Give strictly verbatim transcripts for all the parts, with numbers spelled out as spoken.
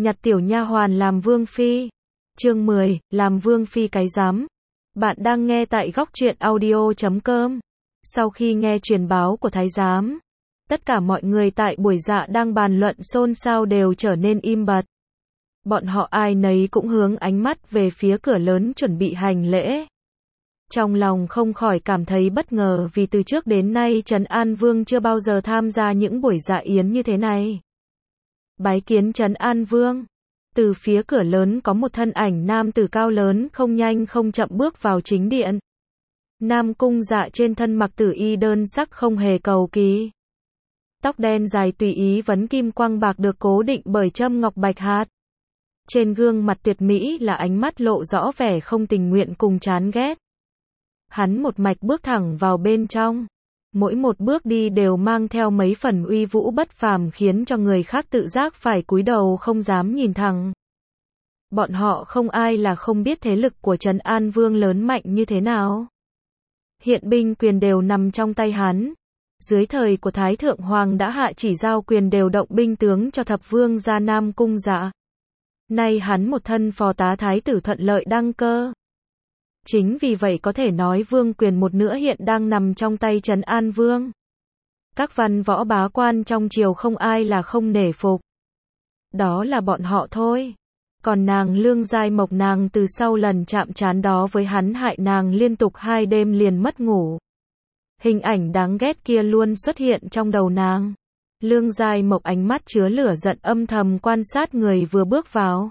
Nhặt tiểu nha hoàn làm vương phi. Chương mười, làm vương phi cái rắm. Bạn đang nghe tại góc truyện audio chấm com. Sau khi nghe truyền báo của thái giám, tất cả mọi người tại buổi dạ đang bàn luận xôn xao đều trở nên im bặt. Bọn họ ai nấy cũng hướng ánh mắt về phía cửa lớn chuẩn bị hành lễ. Trong lòng không khỏi cảm thấy bất ngờ vì từ trước đến nay Trấn An Vương chưa bao giờ tham gia những buổi dạ yến như thế này. Bái kiến Trấn An Vương. Từ phía cửa lớn có một thân ảnh nam tử cao lớn không nhanh không chậm bước vào chính điện. Nam cung Dạ trên thân mặc tử y đơn sắc không hề cầu kỳ. Tóc đen dài tùy ý vấn kim quang bạc được cố định bởi châm ngọc bạch hạt. Trên gương mặt tuyệt mỹ là ánh mắt lộ rõ vẻ không tình nguyện cùng chán ghét. Hắn một mạch bước thẳng vào bên trong. Mỗi một bước đi đều mang theo mấy phần uy vũ bất phàm khiến cho người khác tự giác phải cúi đầu không dám nhìn thẳng. Bọn họ không ai là không biết thế lực của Trấn An Vương lớn mạnh như thế nào. Hiện binh quyền đều nằm trong tay hắn. Dưới thời của Thái Thượng Hoàng đã hạ chỉ giao quyền điều động binh tướng cho thập vương gia Nam cung Dạ. Nay hắn một thân phò tá thái tử thuận lợi đăng cơ. Chính vì vậy có thể nói vương quyền một nữa hiện đang nằm trong tay Trấn An Vương. Các văn võ bá quan trong triều không ai là không nể phục. Đó là bọn họ thôi. Còn nàng Lương Giai Mộc, nàng từ sau lần chạm trán đó với hắn hại nàng liên tục hai đêm liền mất ngủ. Hình ảnh đáng ghét kia luôn xuất hiện trong đầu nàng. Lương Giai Mộc ánh mắt chứa lửa giận âm thầm quan sát người vừa bước vào.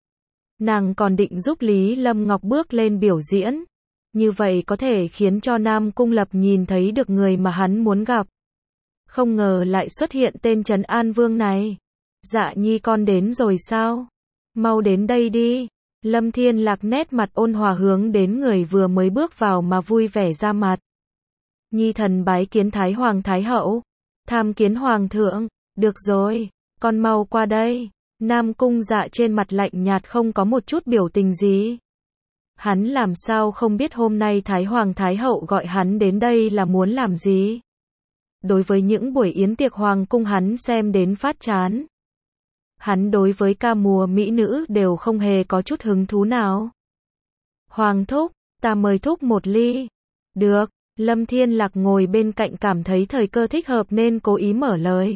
Nàng còn định giúp Lý Lâm Ngọc bước lên biểu diễn. Như vậy có thể khiến cho Nam Cung Lập nhìn thấy được người mà hắn muốn gặp. Không ngờ lại xuất hiện tên Trấn An Vương này. Dạ nhi con đến rồi sao? Mau đến đây đi. Lâm Thiên Lạc nét mặt ôn hòa hướng đến người vừa mới bước vào mà vui vẻ ra mặt. Nhi thần bái kiến Thái Hoàng Thái Hậu. Tham kiến Hoàng thượng. Được rồi, con mau qua đây. Nam Cung Dạ trên mặt lạnh nhạt không có một chút biểu tình gì. Hắn làm sao không biết hôm nay Thái Hoàng Thái Hậu gọi hắn đến đây là muốn làm gì. Đối với những buổi yến tiệc hoàng cung hắn xem đến phát chán. Hắn đối với ca múa mỹ nữ đều không hề có chút hứng thú nào. Hoàng thúc, ta mời thúc một ly. Được, Lâm Thiên Lạc ngồi bên cạnh cảm thấy thời cơ thích hợp nên cố ý mở lời.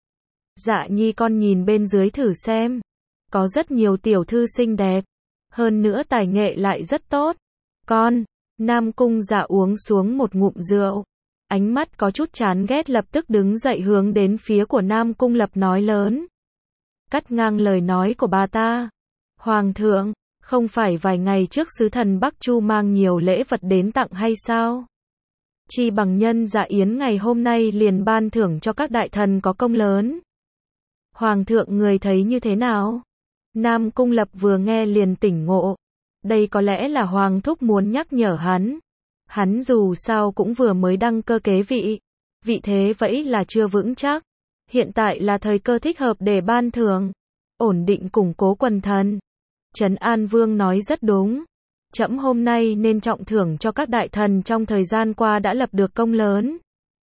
Dạ nhi con nhìn bên dưới thử xem. Có rất nhiều tiểu thư xinh đẹp. Hơn nữa tài nghệ lại rất tốt. Con, Nam Cung Dạ uống xuống một ngụm rượu. Ánh mắt có chút chán ghét lập tức đứng dậy hướng đến phía của Nam Cung Lập nói lớn. Cắt ngang lời nói của bà ta. Hoàng thượng, không phải vài ngày trước sứ thần Bắc Chu mang nhiều lễ vật đến tặng hay sao? Chi bằng nhân dạ yến ngày hôm nay liền ban thưởng cho các đại thần có công lớn. Hoàng thượng người thấy như thế nào? Nam Cung Lập vừa nghe liền tỉnh ngộ. Đây có lẽ là Hoàng thúc muốn nhắc nhở hắn. Hắn dù sao cũng vừa mới đăng cơ kế vị. Vị thế vậy là chưa vững chắc. Hiện tại là thời cơ thích hợp để ban thưởng. Ổn định củng cố quần thần. Trấn An Vương nói rất đúng. Trẫm hôm nay nên trọng thưởng cho các đại thần trong thời gian qua đã lập được công lớn.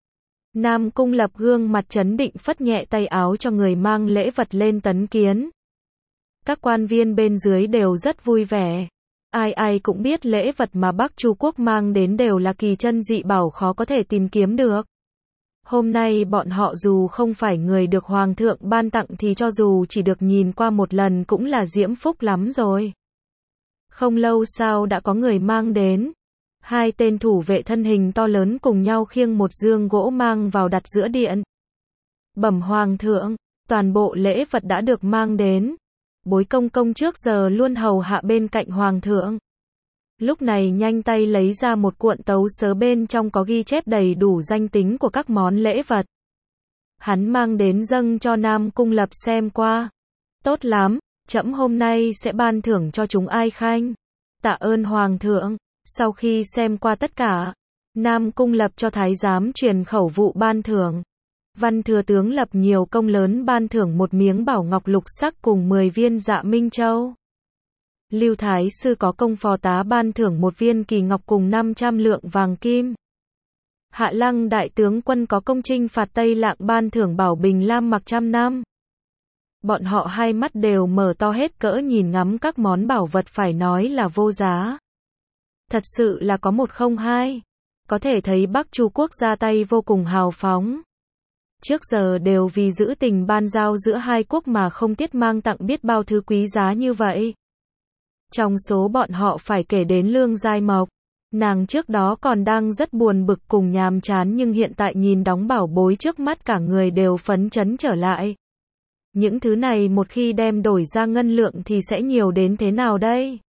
Nam Cung Lập gương mặt trấn định phất nhẹ tay áo cho người mang lễ vật lên tấn kiến. Các quan viên bên dưới đều rất vui vẻ. Ai ai cũng biết lễ vật mà Bắc Chu quốc mang đến đều là kỳ chân dị bảo khó có thể tìm kiếm được. Hôm nay bọn họ dù không phải người được Hoàng thượng ban tặng thì cho dù chỉ được nhìn qua một lần cũng là diễm phúc lắm rồi. Không lâu sau đã có người mang đến. Hai tên thủ vệ thân hình to lớn cùng nhau khiêng một dương gỗ mang vào đặt giữa điện. Bẩm Hoàng thượng, toàn bộ lễ vật đã được mang đến. Bối công công trước giờ luôn hầu hạ bên cạnh Hoàng thượng. Lúc này nhanh tay lấy ra một cuộn tấu sớ bên trong có ghi chép đầy đủ danh tính của các món lễ vật. Hắn mang đến dâng cho Nam Cung Lập xem qua. Tốt lắm, trẫm hôm nay sẽ ban thưởng cho chúng ai khanh. Tạ ơn Hoàng thượng. Sau khi xem qua tất cả, Nam Cung Lập cho thái giám truyền khẩu vụ ban thưởng. Văn thừa tướng lập nhiều công lớn ban thưởng một miếng bảo ngọc lục sắc cùng mười viên dạ minh châu. Lưu Thái Sư có công phò tá ban thưởng một viên kỳ ngọc cùng năm trăm lượng vàng kim. Hạ Lăng đại tướng quân có công chinh phạt Tây Lạng ban thưởng bảo bình lam mặc trăm năm. Bọn họ hai mắt đều mở to hết cỡ nhìn ngắm các món bảo vật phải nói là vô giá. Thật sự là có một không hai. Có thể thấy Bắc Chu quốc ra tay vô cùng hào phóng. Trước giờ đều vì giữ tình ban giao giữa hai quốc mà không tiếc mang tặng biết bao thứ quý giá như vậy. Trong số bọn họ phải kể đến Lương Giai Mộc. Nàng trước đó còn đang rất buồn bực cùng nhàm chán nhưng hiện tại nhìn đống bảo bối trước mắt cả người đều phấn chấn trở lại. Những thứ này một khi đem đổi ra ngân lượng thì sẽ nhiều đến thế nào đây?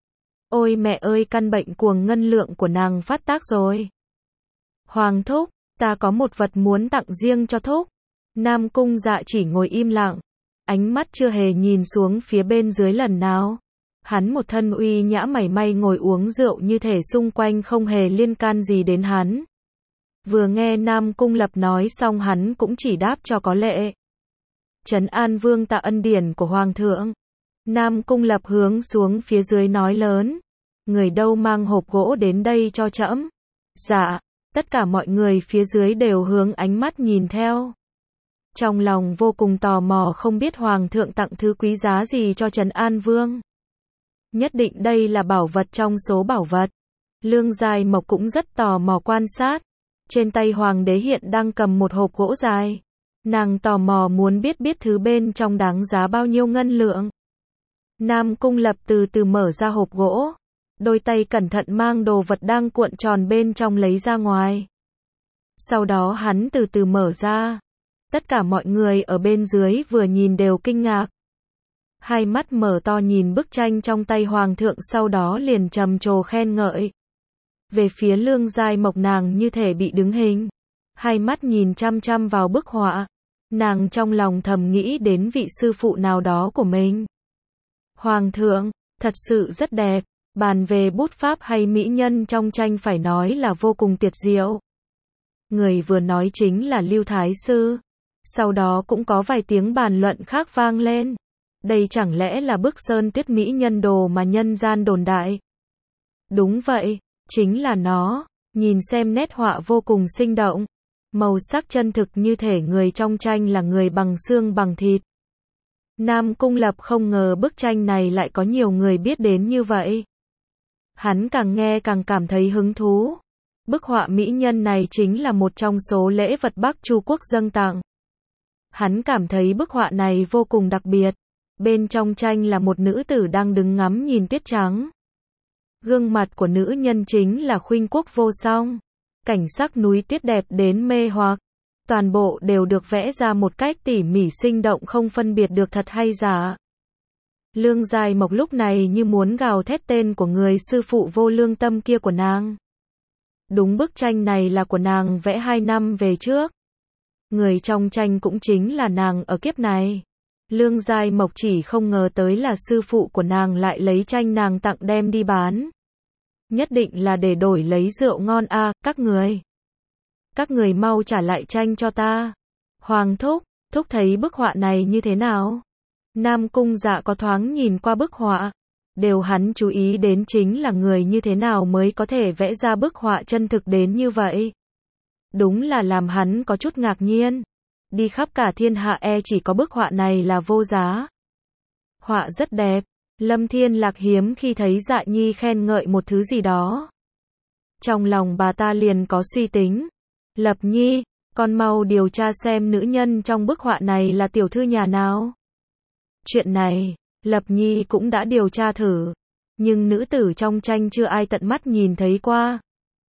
Ôi mẹ ơi, căn bệnh cuồng ngân lượng của nàng phát tác rồi. Hoàng thúc, ta có một vật muốn tặng riêng cho thúc. Nam Cung Dạ chỉ ngồi im lặng, ánh mắt chưa hề nhìn xuống phía bên dưới lần nào. Hắn một thân uy nhã mảy may ngồi uống rượu như thể xung quanh không hề liên can gì đến hắn. Vừa nghe Nam Cung Lập nói xong hắn cũng chỉ đáp cho có lệ. Trấn An Vương tạ ân điển của Hoàng thượng. Nam Cung Lập hướng xuống phía dưới nói lớn. Người đâu mang hộp gỗ đến đây cho trẫm? Dạ. Tất cả mọi người phía dưới đều hướng ánh mắt nhìn theo. Trong lòng vô cùng tò mò không biết Hoàng thượng tặng thứ quý giá gì cho Trấn An Vương. Nhất định đây là bảo vật trong số bảo vật. Lương Giai Mộc cũng rất tò mò quan sát. Trên tay Hoàng đế hiện đang cầm một hộp gỗ dài. Nàng tò mò muốn biết biết thứ bên trong đáng giá bao nhiêu ngân lượng. Nam Cung Lập từ từ mở ra hộp gỗ. Đôi tay cẩn thận mang đồ vật đang cuộn tròn bên trong lấy ra ngoài. Sau đó hắn từ từ mở ra. Tất cả mọi người ở bên dưới vừa nhìn đều kinh ngạc. Hai mắt mở to nhìn bức tranh trong tay Hoàng thượng sau đó liền trầm trồ khen ngợi. Về phía Lương Giai Mộc nàng như thể bị đứng hình. Hai mắt nhìn chăm chăm vào bức họa. Nàng trong lòng thầm nghĩ đến vị sư phụ nào đó của mình. Hoàng thượng, thật sự rất đẹp. Bàn về bút pháp hay mỹ nhân trong tranh phải nói là vô cùng tuyệt diệu. Người vừa nói chính là Lưu Thái Sư. Sau đó cũng có vài tiếng bàn luận khác vang lên. Đây chẳng lẽ là bức sơn tuyết mỹ nhân đồ mà nhân gian đồn đại? Đúng vậy, chính là nó. Nhìn xem nét họa vô cùng sinh động. Màu sắc chân thực như thể người trong tranh là người bằng xương bằng thịt. Nam Cung Lập không ngờ bức tranh này lại có nhiều người biết đến như vậy. Hắn càng nghe càng cảm thấy hứng thú. Bức họa mỹ nhân này chính là một trong số lễ vật Bắc Chu quốc dâng tặng. Hắn cảm thấy bức họa này vô cùng đặc biệt. Bên trong tranh là một nữ tử đang đứng ngắm nhìn tuyết trắng. Gương mặt của nữ nhân chính là khuynh quốc vô song. Cảnh sắc núi tuyết đẹp đến mê hoặc. Toàn bộ đều được vẽ ra một cách tỉ mỉ sinh động không phân biệt được thật hay giả. Lương Giai Mộc lúc này như muốn gào thét tên của người sư phụ vô lương tâm kia của nàng. Đúng, bức tranh này là của nàng vẽ hai năm về trước. Người trong tranh cũng chính là nàng ở kiếp này. Lương Giai Mộc chỉ không ngờ tới là sư phụ của nàng lại lấy tranh nàng tặng đem đi bán. Nhất định là để đổi lấy rượu ngon a, à, các người. Các người mau trả lại tranh cho ta. Hoàng thúc, thúc thấy bức họa này như thế nào? Nam Cung Dạ có thoáng nhìn qua bức họa. Điều hắn chú ý đến chính là người như thế nào mới có thể vẽ ra bức họa chân thực đến như vậy. Đúng là làm hắn có chút ngạc nhiên. Đi khắp cả thiên hạ e chỉ có bức họa này là vô giá. Họa rất đẹp. Lâm Thiên Lạc hiếm khi thấy Dạ Nhi khen ngợi một thứ gì đó. Trong lòng bà ta liền có suy tính. Lập Nhi, con mau điều tra xem nữ nhân trong bức họa này là tiểu thư nhà nào. Chuyện này, Lập Nhi cũng đã điều tra thử. Nhưng nữ tử trong tranh chưa ai tận mắt nhìn thấy qua.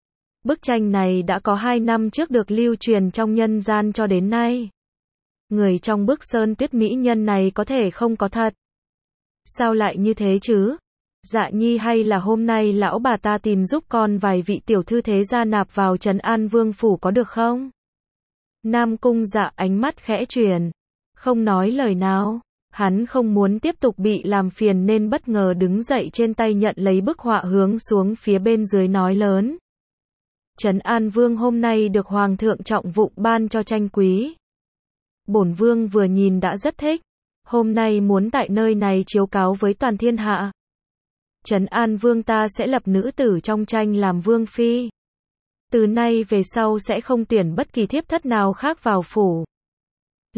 Bức tranh này đã có hai năm trước được lưu truyền trong nhân gian cho đến nay. Người trong bức sơn tuyết mỹ nhân này có thể không có thật. Sao lại như thế chứ? Dạ Nhi hay là hôm nay lão bà ta tìm giúp con vài vị tiểu thư thế gia nạp vào Trấn An Vương phủ có được không? Nam Cung Dạ ánh mắt khẽ chuyển. Không nói lời nào. Hắn không muốn tiếp tục bị làm phiền nên bất ngờ đứng dậy trên tay nhận lấy bức họa hướng xuống phía bên dưới nói lớn. Trấn An Vương hôm nay được Hoàng thượng trọng vụng ban cho tranh quý. Bổn Vương vừa nhìn đã rất thích. Hôm nay muốn tại nơi này chiếu cáo với toàn thiên hạ. Trấn An Vương ta sẽ lập nữ tử trong tranh làm Vương Phi. Từ nay về sau sẽ không tuyển bất kỳ thiếp thất nào khác vào phủ.